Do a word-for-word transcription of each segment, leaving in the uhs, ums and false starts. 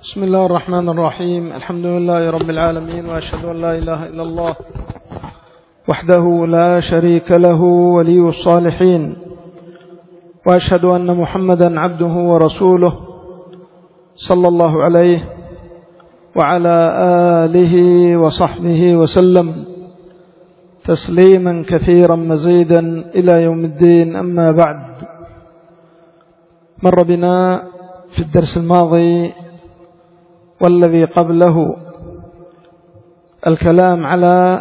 بسم الله الرحمن الرحيم. الحمد لله رب العالمين، وأشهد أن لا إله إلا الله وحده لا شريك له ولي الصالحين، وأشهد أن محمدا عبده ورسوله صلى الله عليه وعلى آله وصحبه وسلم تسليما كثيرا مزيدا إلى يوم الدين. أما بعد، مر بنا في الدرس الماضي والذي قبله الكلام على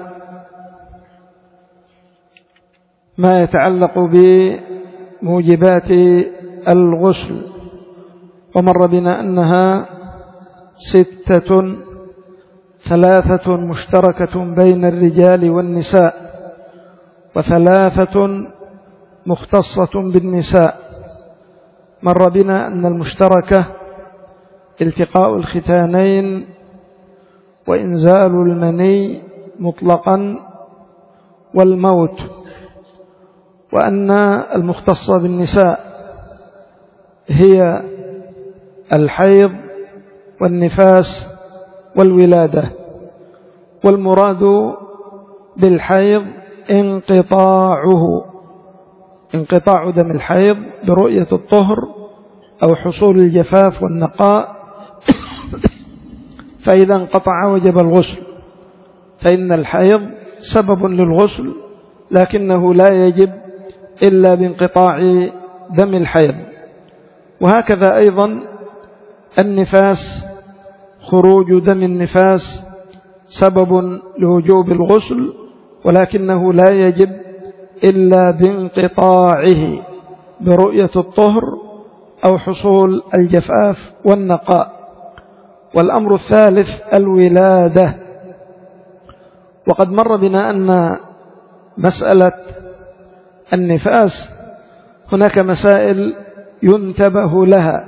ما يتعلق بموجبات الغسل، ومر بنا أنها ستة، ثلاثة مشتركة بين الرجال والنساء، وثلاثة مختصة بالنساء. مر بنا أن المشتركة التقاء الختانين وإنزال المني مطلقا والموت، وأن المختصة بالنساء هي الحيض والنفاس والولادة، والمراد بالحيض انقطاعه انقطاع دم الحيض برؤية الطهر أو حصول الجفاف والنقاء، فإذا انقطع وجب الغسل، فإن الحيض سبب للغسل لكنه لا يجب إلا بانقطاع دم الحيض. وهكذا أيضا النفاس، خروج دم النفاس سبب لوجوب الغسل، ولكنه لا يجب إلا بانقطاعه برؤية الطهر أو حصول الجفاف والنقاء. والأمر الثالث الولادة، وقد مر بنا أن مسألة النفاس هناك مسائل ينتبه لها،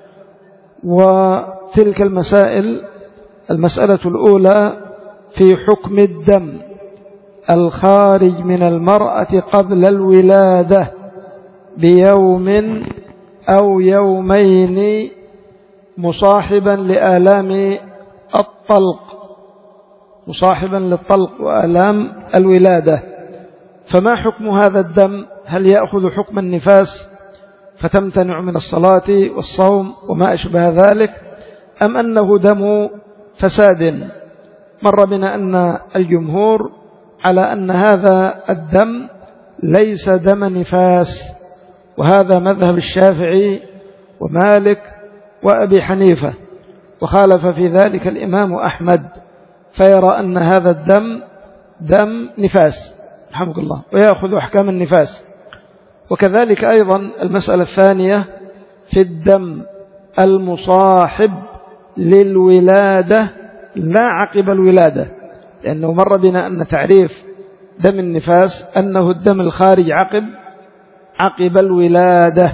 وتلك المسائل: المسألة الأولى في حكم الدم الخارج من المرأة قبل الولادة بيوم أو يومين مصاحبا لآلام الطلق مصاحبا للطلق وآلام الولادة. فما حكم هذا الدم؟ هل يأخذ حكم النفاس فتمتنع من الصلاة والصوم وما أشبه ذلك، أم أنه دم فساد؟ مر بنا أن الجمهور على أن هذا الدم ليس دم نفاس، وهذا مذهب الشافعي ومالك وأبي حنيفة، وخالف في ذلك الإمام أحمد، فيرى أن هذا الدم دم نفاس رحمك الله ويأخذ أحكام النفاس. وكذلك أيضا المسألة الثانية في الدم المصاحب للولادة لا عقب الولادة، لأنه مر بنا أن تعريف دم النفاس أنه الدم الخارج عقب عقب الولادة.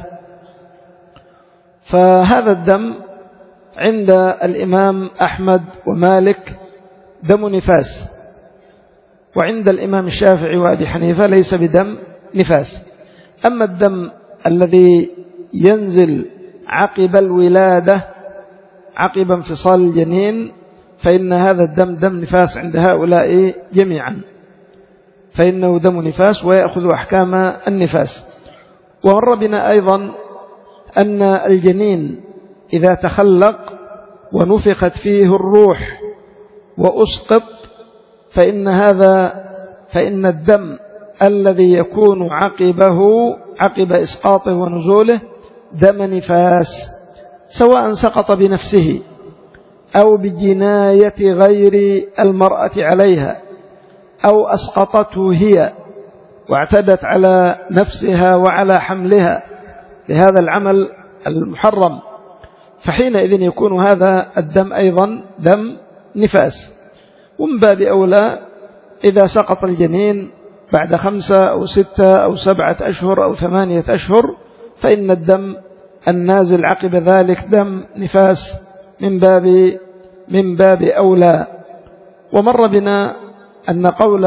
فهذا الدم عند الإمام أحمد ومالك دم نفاس، وعند الإمام الشافعي وأبي حنيفة ليس بدم نفاس. أما الدم الذي ينزل عقب الولادة عقب انفصال الجنين فإن هذا الدم دم نفاس عند هؤلاء جميعا، فإنه دم نفاس ويأخذ أحكام النفاس. ومر بنا أيضا أن الجنين إذا تخلق ونفخت فيه الروح وأسقط فإن هذا فإن الدم الذي يكون عقبه عقب إسقاطه ونزوله دم نفاس، سواء سقط بنفسه أو بجناية غير المرأة عليها، أو أسقطته هي واعتدت على نفسها وعلى حملها لهذا العمل المحرم، فحينئذ يكون هذا الدم أيضا دم نفاس. ومن باب أولى إذا سقط الجنين بعد خمسة أو ستة أو سبعة أشهر أو ثمانية أشهر فإن الدم النازل عقب ذلك دم نفاس من باب من باب أولى. ومر بنا أن قول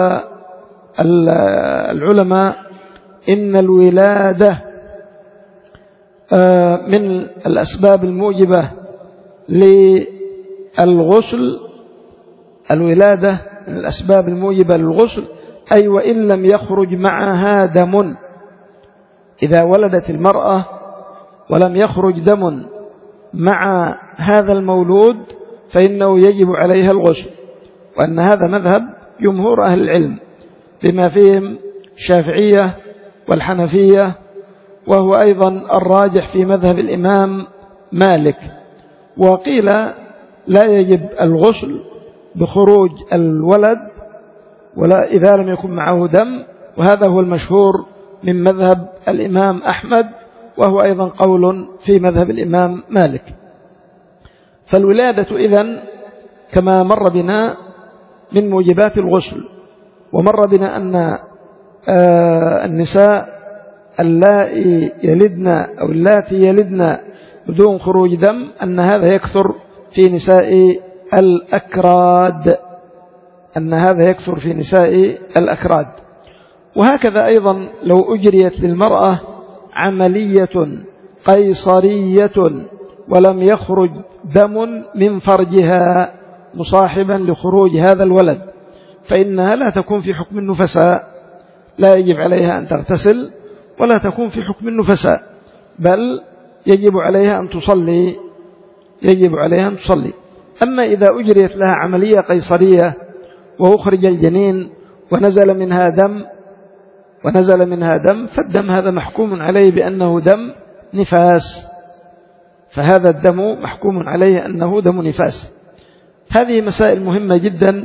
العلماء إن الولادة من الأسباب الموجبة الغسل الولادة من الأسباب الموجبة للغسل، أي وإن لم يخرج معها دم. إذا ولدت المرأة ولم يخرج دم مع هذا المولود فإنه يجب عليها الغسل، وأن هذا مذهب جمهور أهل العلم بما فيهم الشافعية والحنفية، وهو أيضا الراجح في مذهب الإمام مالك. وقيل لا يجب الغسل بخروج الولد ولا إذا لم يكن معه دم، وهذا هو المشهور من مذهب الإمام أحمد، وهو أيضا قول في مذهب الإمام مالك. فالولادة إذن كما مر بنا من موجبات الغسل، ومر بنا أن النساء اللائي يلدن أو اللاتي يلدن بدون خروج دم أن هذا يكثر في نساء الأكراد أن هذا يكثر في نساء الأكراد. وهكذا أيضا لو أجريت للمرأة عملية قيصرية ولم يخرج دم من فرجها مصاحبا لخروج هذا الولد فإنها لا تكون في حكم النفساء، لا يجب عليها أن تغتسل ولا تكون في حكم النفساء، بل يجب عليها أن تصلي يجب عليها أن تصلي. أما إذا أجريت لها عملية قيصرية وأخرج الجنين ونزل منها دم ونزل منها دم فالدم هذا محكوم عليه بأنه دم نفاس، فهذا الدم محكوم عليه أنه دم نفاس. هذه مسائل مهمة جدا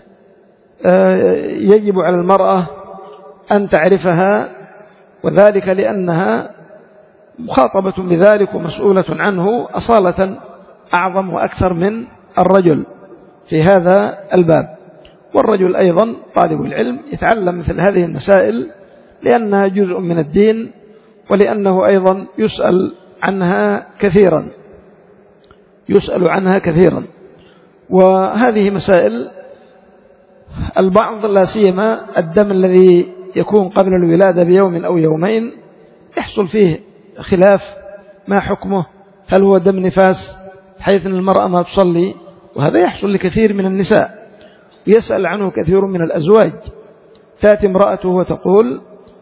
يجب على المرأة أن تعرفها، وذلك لأنها مخاطبة بذلك ومسؤولة عنه أصالة أعظم وأكثر من الرجل في هذا الباب. والرجل أيضا طالب العلم يتعلم مثل هذه المسائل لأنها جزء من الدين، ولأنه أيضا يسأل عنها كثيرا يسأل عنها كثيرا وهذه مسائل البعض لا سيما الدم الذي يكون قبل الولادة بيوم أو يومين يحصل فيه خلاف ما حكمه، هل هو دم نفاس حيث أن المرأة ما تصلي، وهذا يحصل لكثير من النساء يسأل عنه كثير من الأزواج. تأتي امرأته وتقول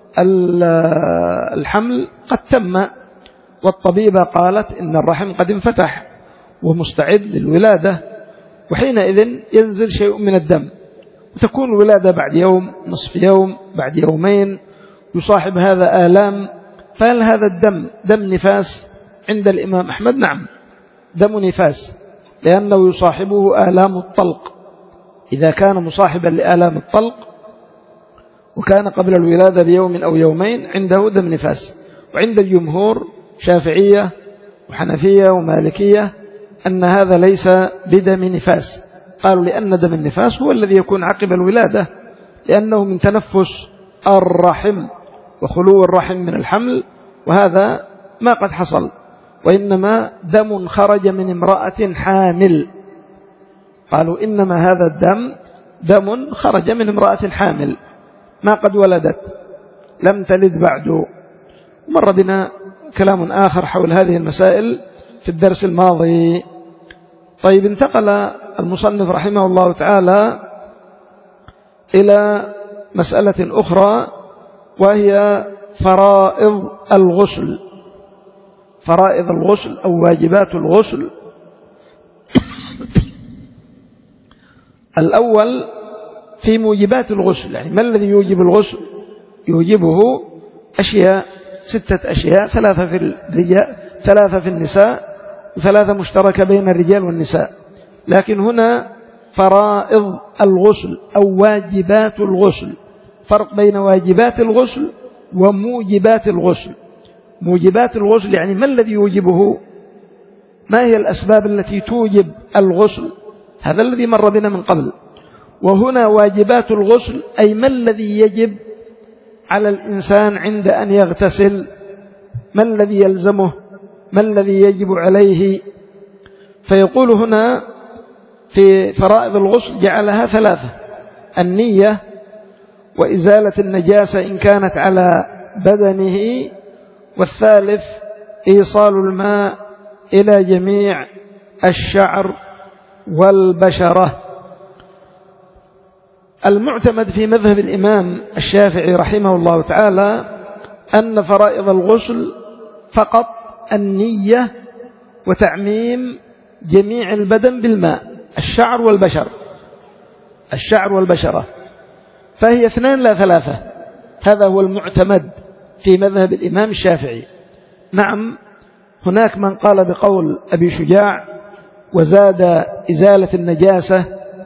الحمل قد تم والطبيبة قالت إن الرحم قد انفتح ومستعد للولادة، وحينئذ ينزل شيء من الدم وتكون الولادة بعد يوم نصف يوم بعد يومين يصاحب هذا آلام، فهل هذا الدم دم نفاس؟ عند الإمام أحمد نعم دم نفاس، لأنه يصاحبه آلام الطلق. إذا كان مصاحبا لآلام الطلق وكان قبل الولادة بيوم أو يومين عنده دم نفاس. وعند الجمهور شافعية وحنفية ومالكية أن هذا ليس بدم نفاس، قالوا لأن دم النفاس هو الذي يكون عقب الولادة، لأنه من تنفس الرحم وخلو الرحم من الحمل، وهذا ما قد حصل، وإنما دم خرج من امرأة حامل. قالوا إنما هذا الدم دم خرج من امرأة حامل ما قد ولدت لم تلد بعد. مر بنا كلام آخر حول هذه المسائل في الدرس الماضي. طيب، انتقل المصنف رحمه الله تعالى إلى مسألة أخرى وهي فرائض الغسل. فرائض الغسل أو واجبات الغسل. الأول في موجبات الغسل، يعني ما الذي يوجب الغسل؟ يوجبه أشياء، ستة أشياء، ثلاثة في الرجال ثلاثة في النساء وثلاثة مشتركة بين الرجال والنساء. لكن هنا فرائض الغسل أو واجبات الغسل، فرق بين واجبات الغسل وموجبات الغسل. موجبات الغسل يعني ما الذي يوجبه، ما هي الأسباب التي توجب الغسل، هذا الذي مر بنا من قبل. وهنا واجبات الغسل أي ما الذي يجب على الإنسان عند أن يغتسل، ما الذي يلزمه، ما الذي يجب عليه. فيقول هنا في فرائض الغسل جعلها ثلاثة: النية، وإزالة النجاسة إن كانت على بدنه، والثالث إيصال الماء إلى جميع الشعر والبشرة. المعتمد في مذهب الإمام الشافعي رحمه الله تعالى أن فرائض الغسل فقط النية وتعميم جميع البدن بالماء، الشعر والبشر، الشعر والبشرة، فهي اثنان لا ثلاثة. هذا هو المعتمد في مذهب الإمام الشافعي. نعم، هناك من قال بقول أبي شجاع وزاد إزالة النجاسة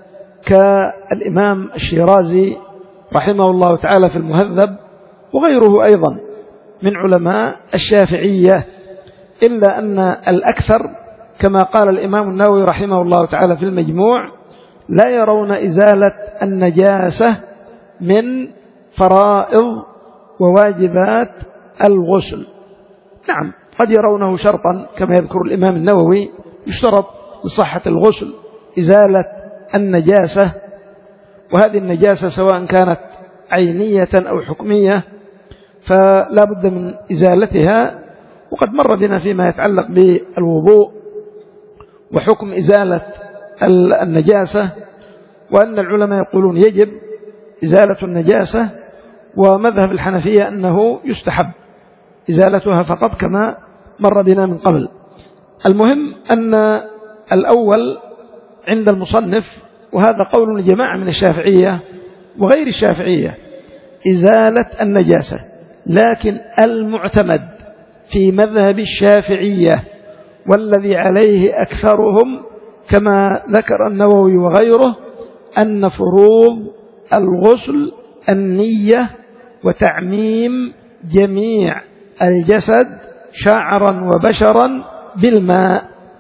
كالإمام الشيرازي رحمه الله تعالى في المهذب، وغيره أيضا من علماء الشافعية، إلا أن الأكثر كما قال الإمام النووي رحمه الله تعالى في المجموع لا يرون إزالة النجاسة من فرائض وواجبات الغسل. نعم، قد يرونه شرطا كما يذكر الإمام النووي، يشترط لصحة الغسل إزالة النجاسة، وهذه النجاسة سواء كانت عينية أو حكمية فلا بد من إزالتها. وقد مر بنا فيما يتعلق بالوضوء وحكم إزالة النجاسة، وأن العلماء يقولون يجب إزالة النجاسة، ومذهب الحنفية أنه يستحب إزالتها فقط كما مر بنا من قبل. المهم أن الأول عند المصنف، وهذا قول الجماعة من الشافعية وغير الشافعية، إزالة النجاسة، لكن المعتمد في مذهب الشافعية والذي عليه أكثرهم كما ذكر النووي وغيره أن فروض الغسل النية وتعميم جميع الجسد شعرا وبشرا بالماء،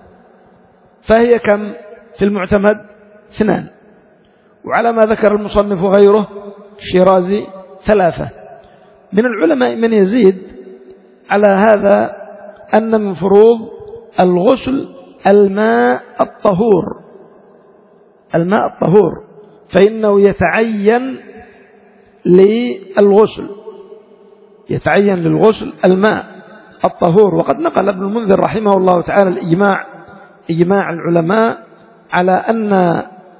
فهي كم في المعتمد؟ اثنان، وعلى ما ذكر المصنف وغيره الشيرازي ثلاثة. من العلماء من يزيد على هذا أن من فروض الغسل الماء الطهور، الماء الطهور، فإنه يتعين للغسل، يتعين للغسل الماء الطهور. وقد نقل ابن المنذر رحمه الله تعالى الإجماع، إجماع العلماء على أن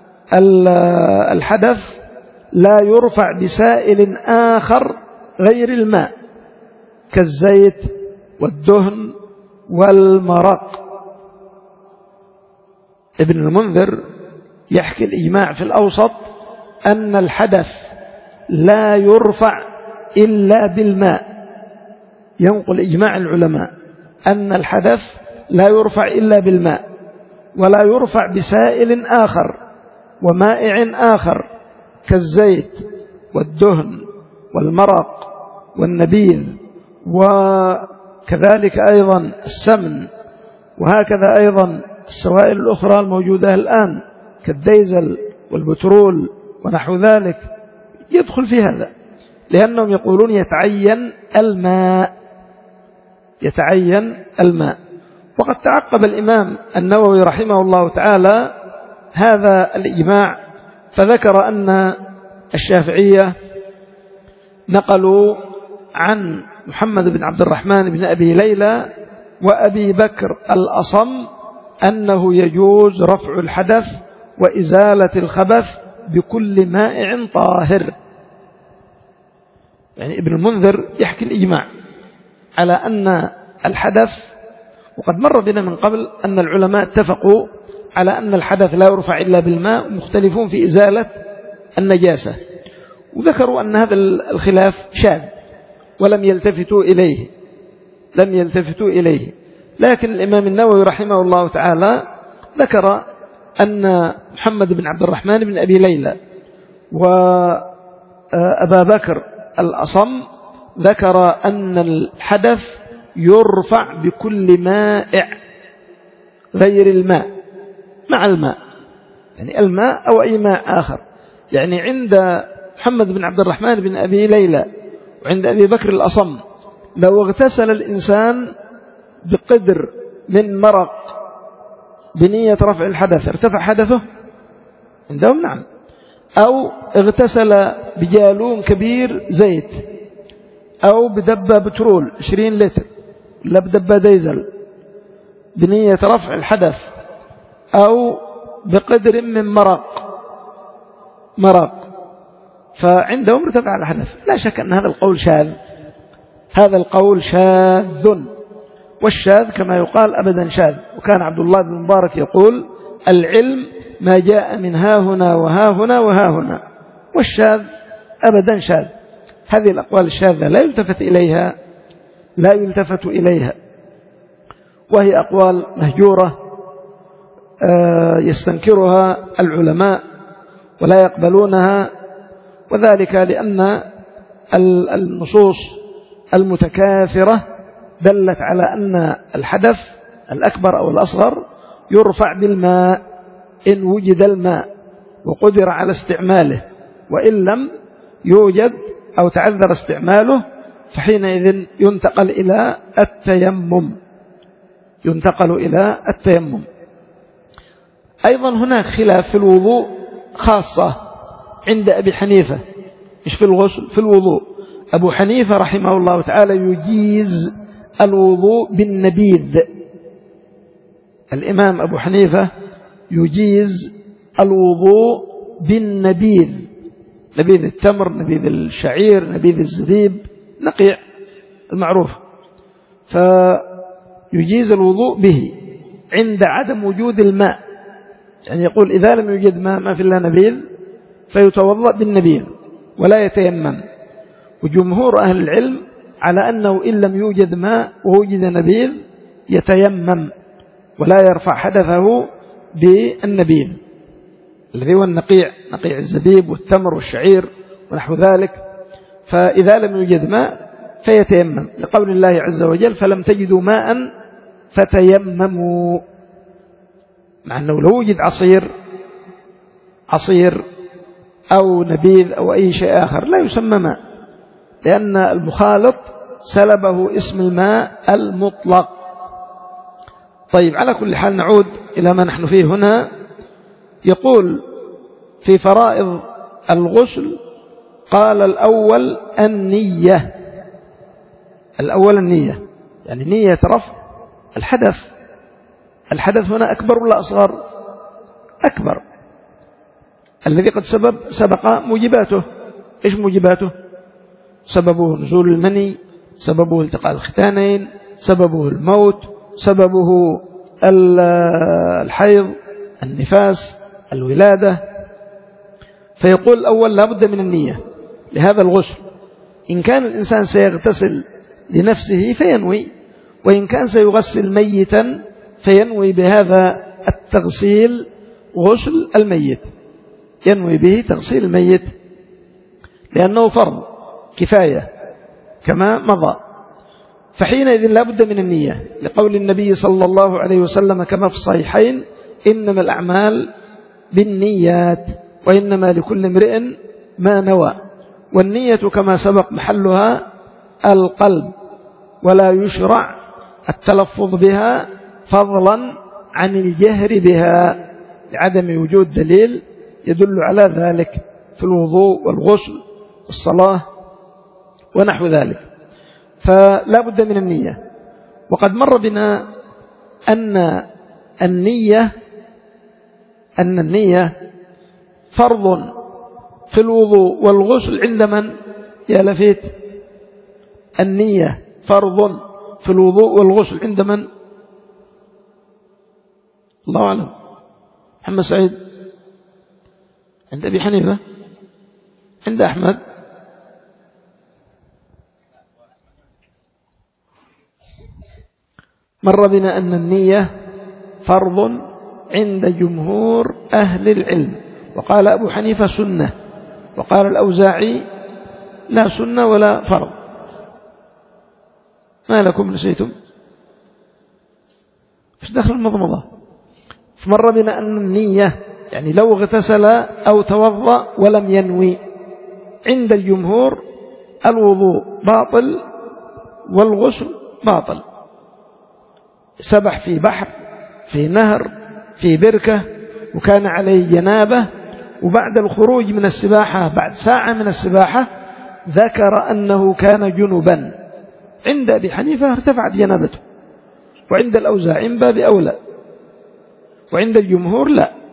الحدث لا يرفع بسائل آخر غير الماء كالزيت والدهن والمرق. ابن المنذر يحكي الإجماع في الأوسط أن الحدث لا يرفع إلا بالماء، ينقل إجماع العلماء أن الحدث لا يرفع إلا بالماء، ولا يرفع بسائل آخر ومائع آخر كالزيت والدهن والمرق والنبيذ، وكذلك أيضا السمن، وهكذا أيضا السوائل الأخرى الموجودة الآن كالديزل والبترول ونحو ذلك يدخل في هذا، لأنهم يقولون يتعين الماء، يتعين الماء. وقد تعقب الإمام النووي رحمه الله تعالى هذا الإجماع، فذكر أن الشافعية نقلوا عن محمد بن عبد الرحمن بن أبي ليلى وأبي بكر الأصم أنه يجوز رفع الحدث وإزالة الخبث بكل مائع طاهر. يعني ابن المنذر يحكي الإجماع على أن الحدث، وقد مر بنا من قبل أن العلماء اتفقوا على أن الحدث لا يرفع إلا بالماء، مختلفون في إزالة النجاسة، وذكروا أن هذا الخلاف شاذ ولم يلتفتوا إليه، لم يلتفتوا إليه. لكن الإمام النووي رحمه الله تعالى ذكر أن محمد بن عبد الرحمن بن أبي ليلى وأبا بكر الأصم ذكر أن الحدث يرفع بكل مائع غير الماء، مع الماء، يعني الماء أو أي ماء آخر. يعني عند محمد بن عبد الرحمن بن أبي ليلى وعند أبي بكر الأصم لو اغتسل الإنسان بقدر من مرق بنية رفع الحدث ارتفع حدثه عندهم؟ نعم. أو اغتسل بجالون كبير زيت، أو بدبة بترول عشرين لتر، لا بدبة ديزل بنية رفع الحدث، أو بقدر من مرق مرق فعندهم ارتفع الحدث. لا شك أن هذا القول شاذ، هذا القول شاذ، والشاذ كما يقال أبدا شاذ. وكان عبد الله بن مبارك يقول العلم ما جاء من ها هنا وها هنا وها هنا، والشاذ أبدا شاذ. هذه الأقوال الشاذة لا يلتفت إليها لا يلتفت إليها وهي أقوال مهجورة يستنكرها العلماء ولا يقبلونها، وذلك لأن النصوص المتكاثرة دلت على أن الحدث الأكبر أو الأصغر يرفع بالماء إن وجد الماء وقدر على استعماله، وإن لم يوجد أو تعذر استعماله فحينئذ ينتقل إلى التيمم ينتقل إلى التيمم. أيضا هناك خلاف في الوضوء خاصة عند أبي حنيفة، مش في الغسل، في الوضوء. أبو حنيفة رحمه الله تعالى يجيز الوضوء بالنبيذ. الإمام أبو حنيفة يجيز الوضوء بالنبيذ، نبيذ التمر، نبيذ الشعير، نبيذ الزبيب، نقيع المعروف، فيجيز الوضوء به عند عدم وجود الماء. يعني يقول إذا لم يوجد ماء ما في إلا نبيذ فيتوضأ بالنبيذ ولا يتيمم. وجمهور أهل العلم على أنه إن لم يوجد ماء ووجد نبيذ يتيمم ولا يرفع حدثه بالنبيذ الذي هو النقيع، نقيع الزبيب والتمر والشعير ونحو ذلك. فإذا لم يوجد ماء فيتيمم، لقول الله عز وجل فلم تجدوا ماء فتيمموا، مع أنه لو وجد عصير عصير أو نبيذ أو أي شيء آخر لا يسمى ماء، لأن المخالط سلبه اسم الماء المطلق. طيب، على كل حال نعود إلى ما نحن فيه هنا. يقول في فرائض الغسل قال الأول النية. الأول النية، يعني نية رفع الحدث. الحدث هنا أكبر ولا أصغر؟ أكبر، الذي قد سبب سبق موجباته. إيش موجباته؟ سببه نزول المني، سببه التقاء الختانين، سببه الموت، سببه الحيض، النفاس، الولادة. فيقول الأول لا بد من النية لهذا الغسل. إن كان الإنسان سيغتسل لنفسه فينوي، وإن كان سيغسل ميتا فينوي بهذا التغسيل غسل الميت، ينوي به تغسيل الميت لأنه فرض كفاية كما مضى. فحينئذ لا بد من النية، لقول النبي صلى الله عليه وسلم كما في الصحيحين إنما الأعمال بالنيات وإنما لكل امرئ ما نوى. والنية كما سبق محلها القلب، ولا يشرع التلفظ بها فضلا عن الجهر بها لعدم وجود دليل يدل على ذلك في الوضوء والغسل والصلاة ونحو ذلك. فلا بد من النية. وقد مر بنا أن النية أن النية فرض في الوضوء والغسل عند من؟ يا لفيت، النية فرض في الوضوء والغسل عند من؟ الله أعلم. محمد سعيد عند أبي حنيفة، عند أحمد، مر بنا أن النية فرض عند جمهور أهل العلم. وقال أبو حنيفة سنة، وقال الأوزاعي لا سنة ولا فرض. ما لكم نسيتم؟ ايش دخل المضمضة؟ فمر بنا أن النية يعني لو اغتسل أو توضأ ولم ينوي عند الجمهور الوضوء باطل والغسل باطل. سبح في بحر، في نهر، في بركة، وكان عليه جنابة، وبعد الخروج من السباحة بعد ساعة من السباحة ذكر أنه كان جنبا. عند أبي حنيفة ارتفعت جنابته، وعند الأوزاعي باب أولى، وعند الجمهور لا،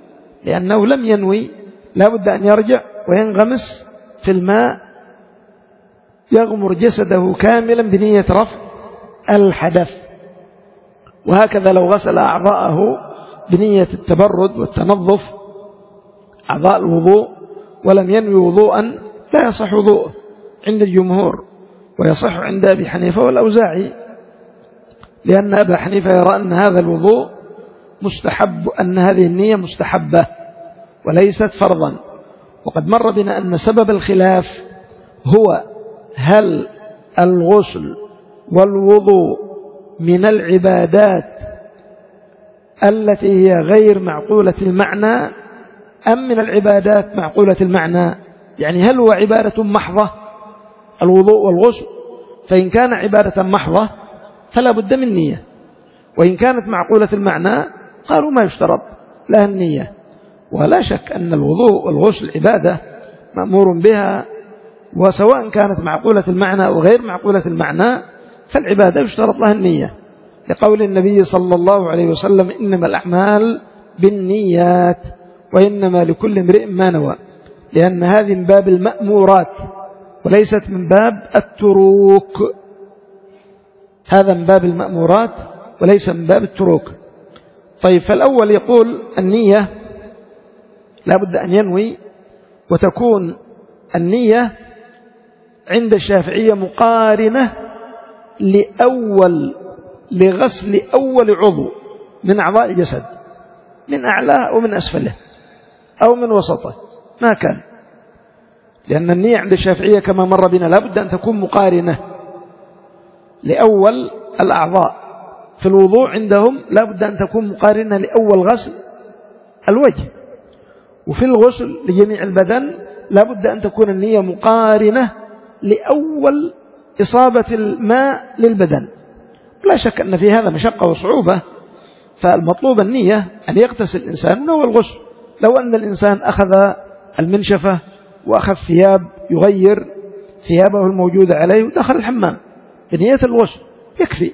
لأنه لم ينوي، لا بد أن يرجع وينغمس في الماء يغمر جسده كاملا بنية رفع الحدث. وهكذا لو غسل أعضاءه بنية التبرد والتنظف أعضاء الوضوء ولم ينوي وضوءا لا يصح وضوءه عند الجمهور، ويصح عند أبي حنيفة والأوزاعي، لأن أبا حنيفة يرى أن هذا الوضوء مستحب، أن هذه النية مستحبة وليست فرضا. وقد مر بنا أن سبب الخلاف هو هل الغسل والوضوء من العبادات التي هي غير معقولة المعنى أم من العبادات معقولة المعنى؟ يعني هل هو عبادة محضة الوضوء والغسل؟ فإن كان عبادة محضة فلا بد من نية، وإن كانت معقولة المعنى قالوا ما يشترط لها النية. ولا شك أن الوضوء والغسل عبادة مأمور بها، وسواء كانت معقولة المعنى أو غير معقولة المعنى فالعبادة يشترط لها النية، لقول النبي صلى الله عليه وسلم إنما الأعمال بالنيات وإنما لكل امرئ ما نوى، لأن هذه من باب المأمورات وليست من باب التروك. هذا من باب المأمورات وليس من باب التروك. طيب، فالأول يقول النية لا بد أن ينوي، وتكون النية عند الشافعية مقارنة لأول لغسل أول عضو من أعضاء الجسد، من أعلاه أو من أسفله أو من وسطه ما كان، لأن النية عند الشافعية كما مر بنا لا بد أن تكون مقارنة لأول الأعضاء. في الوضوء عندهم لا بد أن تكون مقارنة لأول غسل الوجه، وفي الغسل لجميع البدن لا بد أن تكون النية مقارنة لأول إصابة الماء للبدن. لا شك أن في هذا مشقة وصعوبة، فالمطلوب النية أن يغتسل الإنسان من أول غسل. لو أن الإنسان أخذ المنشفة وأخذ ثياب يغير ثيابه الموجودة عليه ودخل الحمام بنية الغسل يكفي.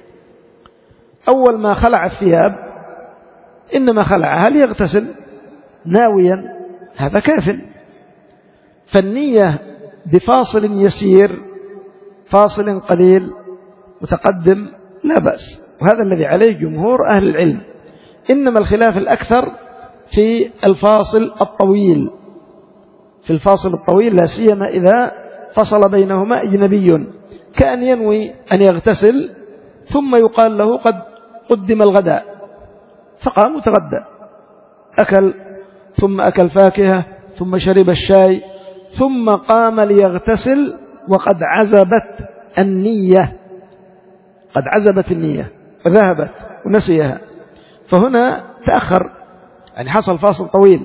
أول ما خلع الثياب إنما خلعها ليغتسل ناويا، هذا كاف. فالنية بفاصل يسير، فاصل قليل متقدم لا بأس، وهذا الذي عليه جمهور أهل العلم. إنما الخلاف الأكثر في الفاصل الطويل، في الفاصل الطويل لا سيما إذا فصل بينهما أجنبي، كأن ينوي أن يغتسل ثم يقال له قد قدم الغداء فقام وتغدى، أكل ثم أكل فاكهة ثم شرب الشاي ثم قام ليغتسل وقد عزبت النية، قد عزبت النية وذهبت ونسيها، فهنا تأخر، يعني حصل فاصل طويل.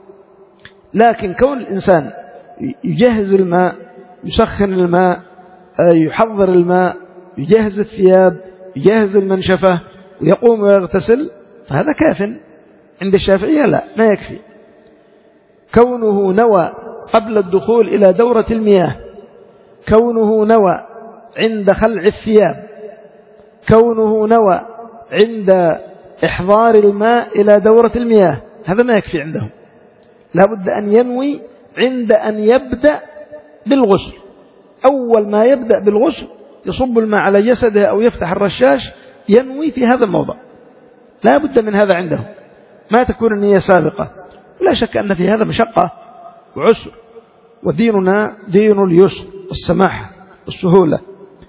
لكن كون الإنسان يجهز الماء، يسخن الماء، يحضر الماء، يجهز الثياب، يجهز المنشفة ويقوم ويغتسل، فهذا كاف. عند الشافعية لا، ما يكفي. كونه نوى قبل الدخول إلى دورة المياه، كونه نوى عند خلع الثياب، كونه نوى عند إحضار الماء إلى دورة المياه، هذا ما يكفي عندهم. لا بد أن ينوي عند أن يبدأ بالغسل. أول ما يبدأ بالغسل يصب الماء على جسده أو يفتح الرشاش، ينوي في هذا الموضع، لا بد من هذا عندهم، ما تكون النية سابقة. لا شك أن في هذا مشقة وعسر، وديننا دين اليسر والسماحة والسهولة.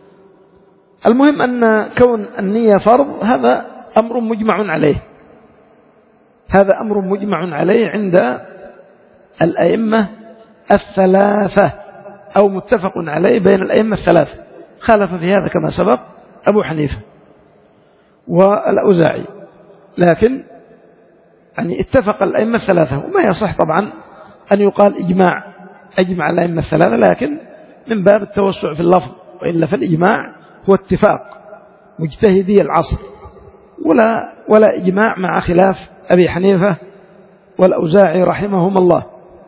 المهم أن كون النية فرض هذا أمر مجمع عليه، هذا أمر مجمع عليه عند الأئمة الثلاثة، أو متفق عليه بين الأئمة الثلاثة. خالف في هذا كما سبق أبو حنيفة والأوزاعي، لكن يعني اتفق الأئمة الثلاثة. وما يصح طبعا أن يقال إجماع، أجمع الأئمة الثلاثة، لكن من باب التوسع في اللفظ، وإلا فالإجماع هو اتفاق مجتهدي العصر، ولا, ولا إجماع مع خلاف أبي حنيفة والأوزاعي رحمهم الله.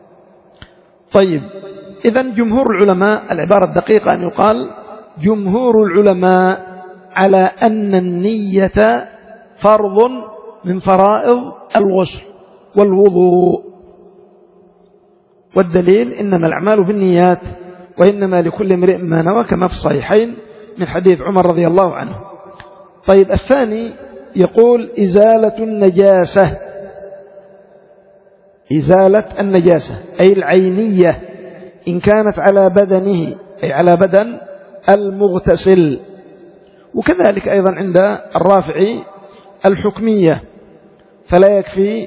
طيب، إذن جمهور العلماء، العبارة الدقيقة أن يقال جمهور العلماء على أن النية فرض من فرائض الغسل والوضوء، والدليل إنما الأعمال بالنيات وإنما لكل امرئ ما نوى كما في الصحيحين من حديث عمر رضي الله عنه. طيب الثاني يقول إزالة النجاسة، إزالة النجاسة أي العينية إن كانت على بدنه أي على بدن المغتسل، وكذلك أيضا عند الرافعي الحكمية، فلا يكفي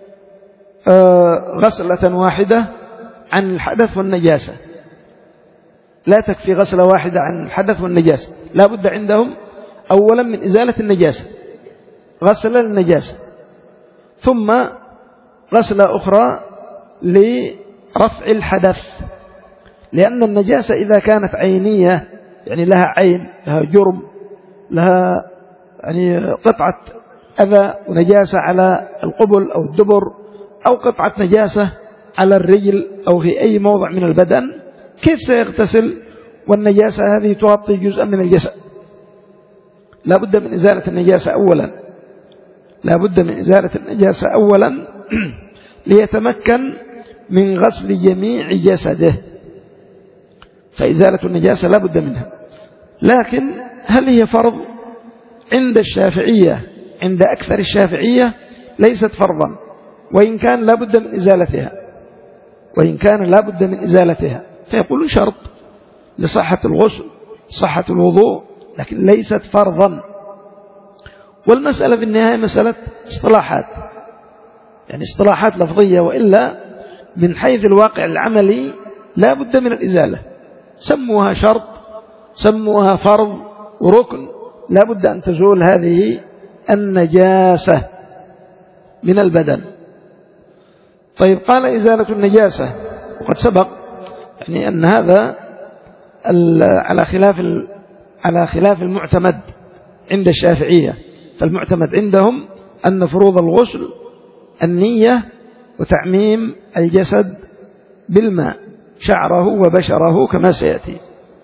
غسلة واحدة عن الحدث والنجاسة، لا تكفي غسلة واحدة عن الحدث والنجاسة، لا بد عندهم أولا من إزالة النجاسة، غسل النجاسة، ثم غسلة أخرى لرفع الحدث، لأن النجاسة إذا كانت عينية يعني لها عين، لها جرم، لها يعني قطعة أذى ونجاسة على القبل أو الدبر، أو قطعة نجاسة على الرجل أو في أي موضع من البدن، كيف سيغتسل والنجاسة هذه تغطي جزءا من الجسد؟ لا بد من إزالة النجاسة أولا، لا بد من إزالة النجاسة أولا ليتمكن من غسل جميع جسده، فإزالة النجاسة لا بد منها. لكن هل هي فرض؟ عند الشافعية، عند أكثر الشافعية ليست فرضا، وإن كان لا بد من إزالتها، وإن كان لا بد من إزالتها، فيقولون شرط لصحة الغسل صحة الوضوء، لكن ليست فرضا. والمسألة في النهاية مسألة اصطلاحات، يعني اصطلاحات لفظية، وإلا من حيث الواقع العملي لا بد من الإزالة، سموها شرط سموها فرض وركن، لا بد أن تزول هذه النجاسة من البدن. طيب قال إزالة النجاسة، وقد سبق يعني أن هذا على خلاف على خلاف المعتمد عند الشافعية، فالمعتمد عندهم أن فروض الغسل النية وتعميم الجسد بالماء شعره وبشره كما سيأتي.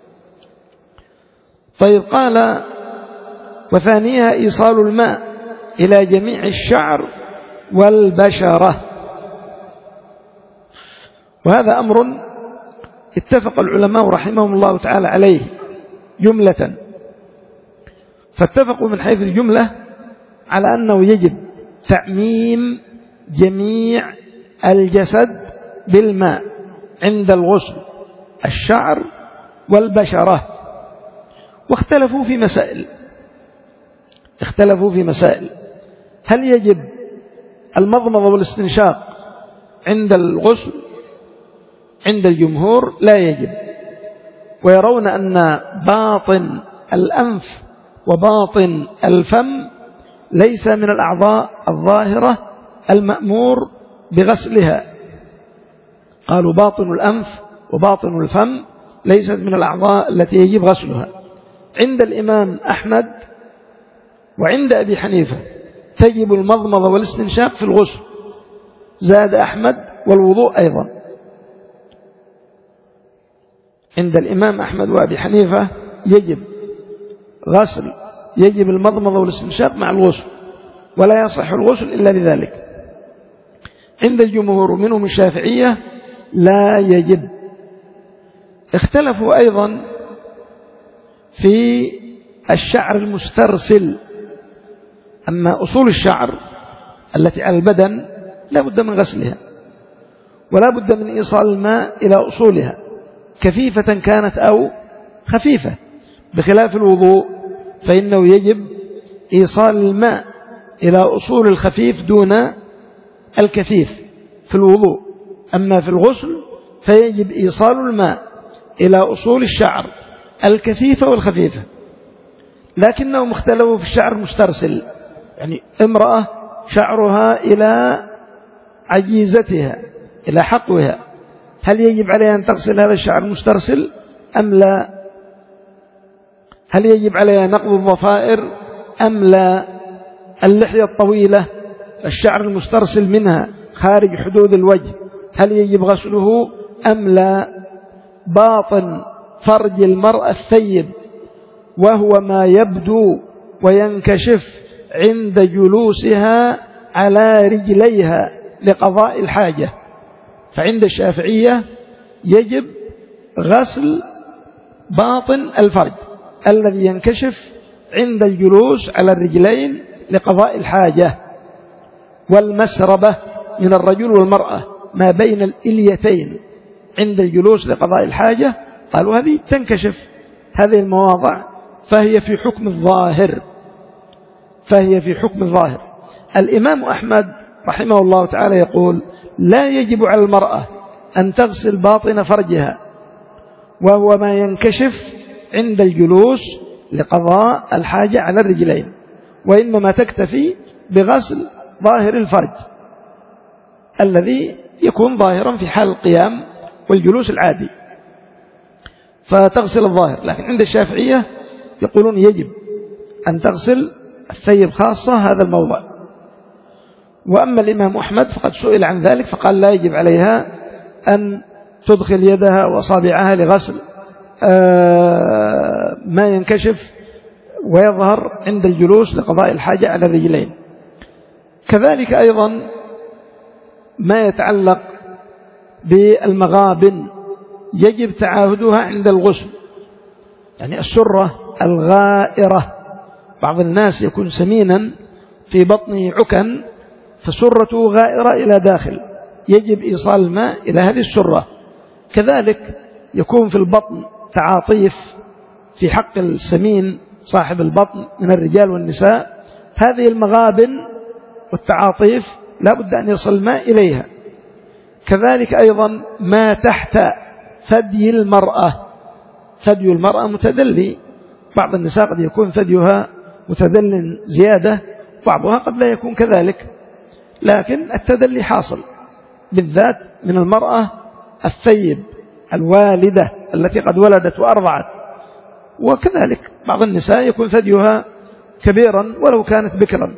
طيب قال وثانيها إيصال الماء إلى جميع الشعر والبشرة، وهذا أمر اتفق العلماء رحمهم الله تعالى عليه جملة، فاتفقوا من حيث الجملة على أنه يجب تعميم جميع الجسد بالماء عند الغسل، الشعر والبشرة. واختلفوا في مسائل اختلفوا في مسائل هل يجب المضمضة والاستنشاق عند الغسل؟ عند الجمهور لا يجب، ويرون أن باطن الأنف وباطن الفم ليس من الأعضاء الظاهرة المأمور بغسلها، قالوا باطن الأنف وباطن الفم ليست من الأعضاء التي يجب غسلها. عند الإمام أحمد وعند أبي حنيفة تجب المضمضة والاستنشاق في الغسل، زاد أحمد والوضوء أيضا. عند الإمام أحمد وأبي حنيفة يجب غسل يجب المضمضة والاستنشاق مع الغسل، ولا يصح الغسل إلا بذلك. عند الجمهور منهم الشافعية لا يجب. اختلفوا أيضا في الشعر المسترسل، أما أصول الشعر التي على البدن لا بد من غسلها ولا بد من إيصال الماء إلى أصولها، كثيفة كانت أو خفيفة، بخلاف الوضوء فإنه يجب إيصال الماء إلى أصول الخفيف دون الكثيف في الوضوء. أما في الغسل فيجب إيصال الماء إلى أصول الشعر الكثيفة والخفيفة. لكنهم اختلفوا في الشعر المسترسل، يعني امرأة شعرها إلى عجيزتها إلى حقوها، هل يجب عليها أن تغسل هذا الشعر المسترسل أم لا؟ هل يجب عليها نقض الضفائر أم لا؟ اللحية الطويلة الشعر المسترسل منها خارج حدود الوجه هل يجب غسله أم لا؟ باطن فرج المرأة الثيب وهو ما يبدو وينكشف عند جلوسها على رجليها لقضاء الحاجة، فعند الشافعية يجب غسل باطن الفرج الذي ينكشف عند الجلوس على الرجلين لقضاء الحاجة، والمسربة من الرجل والمرأة ما بين الإليتين عند الجلوس لقضاء الحاجة، قالوا هذه تنكشف هذه المواضع، فهي في حكم الظاهر فهي في حكم الظاهر. الإمام أحمد رحمه الله تعالى يقول لا يجب على المرأة أن تغسل باطن فرجها وهو ما ينكشف عند الجلوس لقضاء الحاجة على الرجلين، وإنما تكتفي بغسل ظاهر الفرج الذي يكون ظاهرا في حال القيام والجلوس العادي، فتغسل الظاهر. لكن عند الشافعية يقولون يجب أن تغسل الثيب خاصة هذا الموضع. وأما الإمام أحمد فقد سئل عن ذلك فقال لا يجب عليها أن تدخل يدها وأصابعها لغسل ما ينكشف ويظهر عند الجلوس لقضاء الحاجة على الرجلين. كذلك أيضا ما يتعلق بالمغابن يجب تعاهدها عند الغسل، يعني السرة الغائرة، بعض الناس يكون سمينا في بطنه عكن فسرته غائرة إلى داخل، يجب إيصال الماء إلى هذه السرة. كذلك يكون في البطن تعاطيف في حق السمين صاحب البطن من الرجال والنساء، هذه المغابن والتعاطيف لا بد أن يصل الماء إليها. كذلك أيضا ما تحت ثدي المرأة، ثدي المرأة متدلي، بعض النساء قد يكون ثديها متدل زيادة، بعضها قد لا يكون كذلك، لكن التدلي حاصل بالذات من المرأة الثيب الوالدة التي قد ولدت وأرضعت. وكذلك بعض النساء يكون ثديها كبيرا ولو كانت بكرا،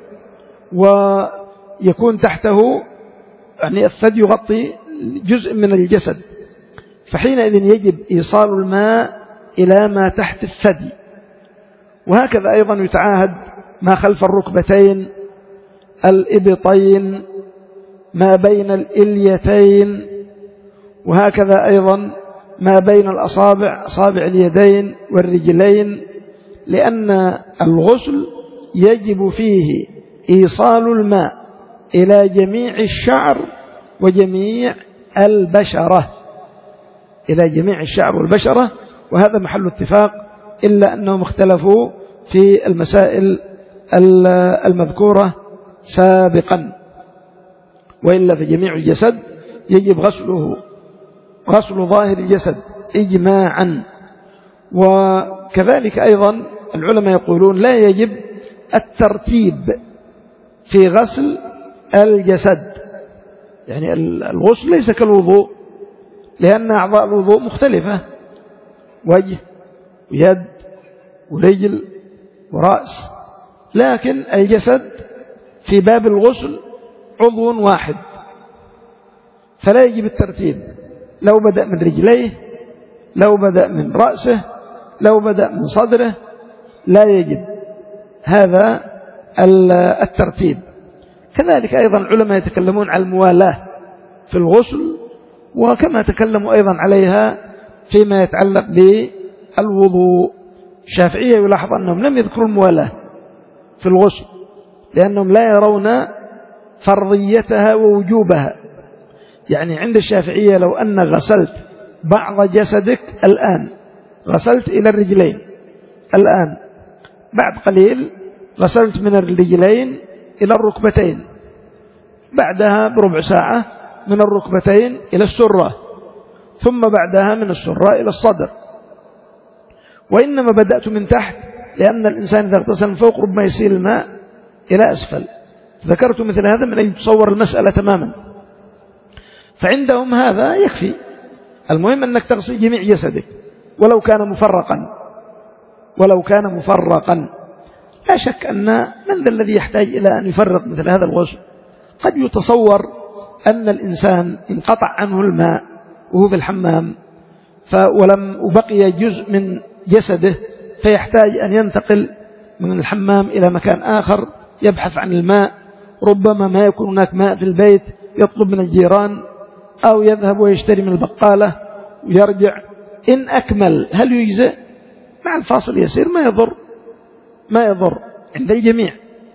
ويكون تحته يعني الثدي يغطي جزء من الجسد، فحينئذ يجب إيصال الماء إلى ما تحت الثدي. وهكذا أيضا يتعاهد ما خلف الركبتين، الإبطين، ما بين الإليتين، وهكذا أيضا ما بين الأصابع، أصابع اليدين والرجلين، لأن الغسل يجب فيه إيصال الماء إلى جميع الشعر وجميع البشرة، إلى جميع الشعر والبشرة، وهذا محل اتفاق، إلا أنهم اختلفوا في المسائل المذكورة سابقا، وإلا في جميع الجسد يجب غسله، غسل ظاهر الجسد إجماعا. وكذلك أيضا العلماء يقولون لا يجب الترتيب في غسل الجسد، يعني الغسل ليس كالوضوء، لأن أعضاء الوضوء مختلفة، وجه ويد ورجل ورأس، لكن الجسد في باب الغسل عضو واحد، فلا يجب الترتيب، لو بدأ من رجليه، لو بدأ من رأسه، لو بدأ من صدره، لا يجب هذا الترتيب. كذلك أيضا العلماء يتكلمون عن الموالاة في الغسل، وكما تكلموا أيضا عليها فيما يتعلق بالوضوء. الشافعية يلاحظ أنهم لم يذكروا الموالاة في الغسل، لأنهم لا يرون فرضيتها ووجوبها. يعني عند الشافعية لو أن غسلت بعض جسدك الآن، غسلت إلى الرجلين الآن، بعد قليل غسلت من الرجلين إلى الركبتين، بعدها بربع ساعة من الركبتين إلى السرة، ثم بعدها من السرة إلى الصدر، وإنما بدأت من تحت، لأن الإنسان إذا اغتسل من فوق ربما يسيل الماء إلى أسفل. ذكرت مثل هذا من أن يتصور المسألة تماما، فعندهم هذا يكفي. المهم أنك تغسل جميع جسدك ولو كان مفرقا، ولو كان مفرقا. لا شك أن من ذا الذي يحتاج إلى أن يفرق مثل هذا الغسل؟ قد يتصور أن الإنسان انقطع عنه الماء وهو في الحمام ولم وبقي جزء من جسده، فيحتاج أن ينتقل من الحمام إلى مكان آخر يبحث عن الماء، ربما ما يكون هناك ماء في البيت، يطلب من الجيران أو يذهب ويشتري من البقالة ويرجع، إن أكمل هل يجزئ؟ مع الفاصل يسير ما يضر، ما يضر عند الجميع.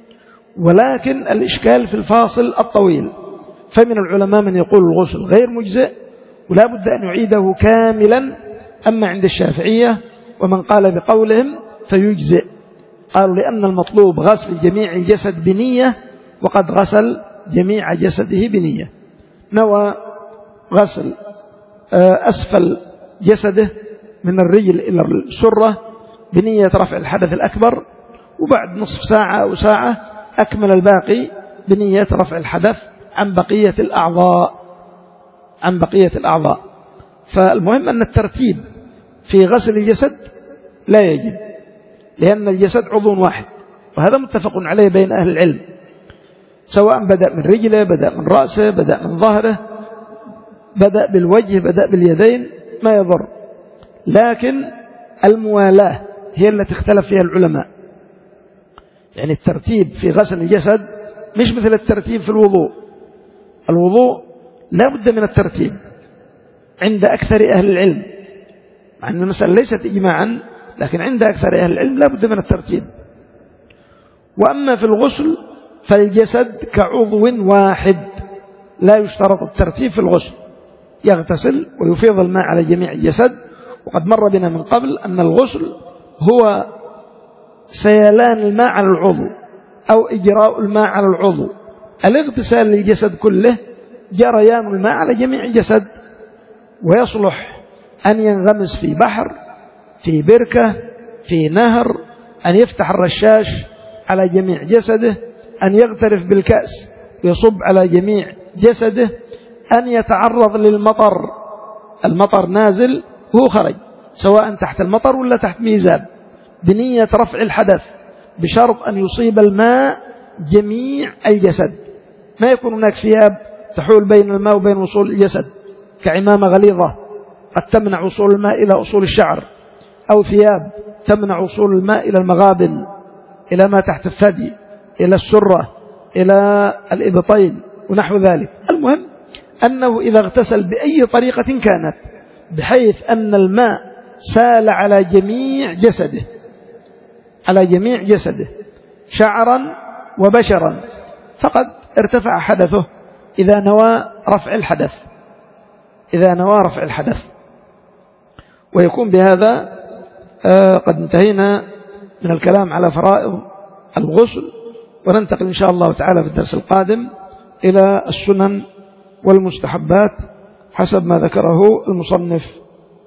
ولكن الإشكال في الفاصل الطويل، فمن العلماء من يقول الغسل غير مجزئ ولا بد أن يعيده كاملا. أما عند الشافعية ومن قال بقولهم فيجزئ، قالوا لأن المطلوب غسل جميع الجسد بنية، وقد غسل جميع جسده بنية. نوى غسل أسفل جسده من الرجل إلى السرة بنية رفع الحدث الأكبر، وبعد نصف ساعة أو ساعة أكمل الباقي بنية رفع الحدث عن بقية الأعضاء عن بقية الأعضاء. فالمهم أن الترتيب في غسل الجسد لا يجب، لأن الجسد عضو واحد، وهذا متفق عليه بين أهل العلم، سواء بدأ من رجله، بدأ من رأسه، بدأ من ظهره، بدأ بالوجه، بدأ باليدين، ما يضر. لكن الموالاة هي التي اختلف فيها العلماء، يعني الترتيب في غسل الجسد مش مثل الترتيب في الوضوء. الوضوء لا بد من الترتيب عند أكثر أهل العلم، مع أن المسألة ليست إجماعا، لكن عند أكثر أهل العلم لا بد من الترتيب. وأما في الغسل فالجسد كعضو واحد، لا يشترط الترتيب في الغسل، يغتسل ويفيض الماء على جميع الجسد. وقد مر بنا من قبل أن الغسل هو سيلان الماء على العضو أو إجراء الماء على العضو. الاغتسال للجسد كله جريان الماء على جميع الجسد، ويصلح أن ينغمس في بحر، في بركة، في نهر، أن يفتح الرشاش على جميع جسده، أن يغترف بالكأس ويصب على جميع جسده، أن يتعرض للمطر، المطر نازل هو خرج، سواء تحت المطر ولا تحت ميزاب، بنية رفع الحدث، بشرط أن يصيب الماء جميع الجسد. ما يكون هناك ثياب تحول بين الماء وبين وصول الجسد كعمامة غليظة قد تمنع وصول الماء إلى أصول الشعر، أو ثياب تمنع وصول الماء إلى المغابن، إلى ما تحت الثدي، إلى السرة، إلى الإبطين ونحو ذلك. المهم أنه إذا اغتسل بأي طريقة كانت بحيث أن الماء سال على جميع جسده، على جميع جسده شعرا وبشرا، فقد ارتفع حدثه إذا نوى رفع الحدث إذا نوى رفع الحدث. ويكون بهذا قد انتهينا من الكلام على فرائض الغسل، وننتقل إن شاء الله تعالى في الدرس القادم إلى السنن والمستحبات حسب ما ذكره المصنف.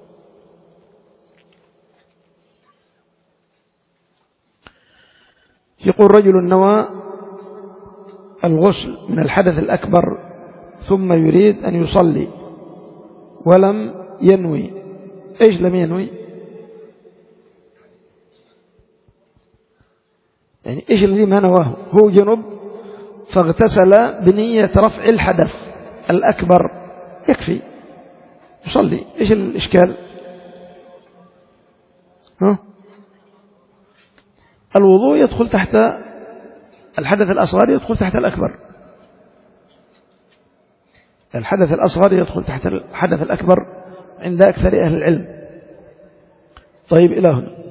يقول رجل نوى الغسل من الحدث الأكبر ثم يريد أن يصلي ولم ينوي. إيش لم ينوي؟ يعني إيش الذي ما نواه؟ هو جنب فاغتسل بنية رفع الحدث الأكبر، يكفي يصلي. إيش الإشكال؟ ها؟ الوضوء يدخل تحت الحدث الأصغر، يدخل تحت الأكبر. الحدث الأصغر يدخل تحت الحدث الأكبر عند أكثر أهل العلم. طيب إلى هنا.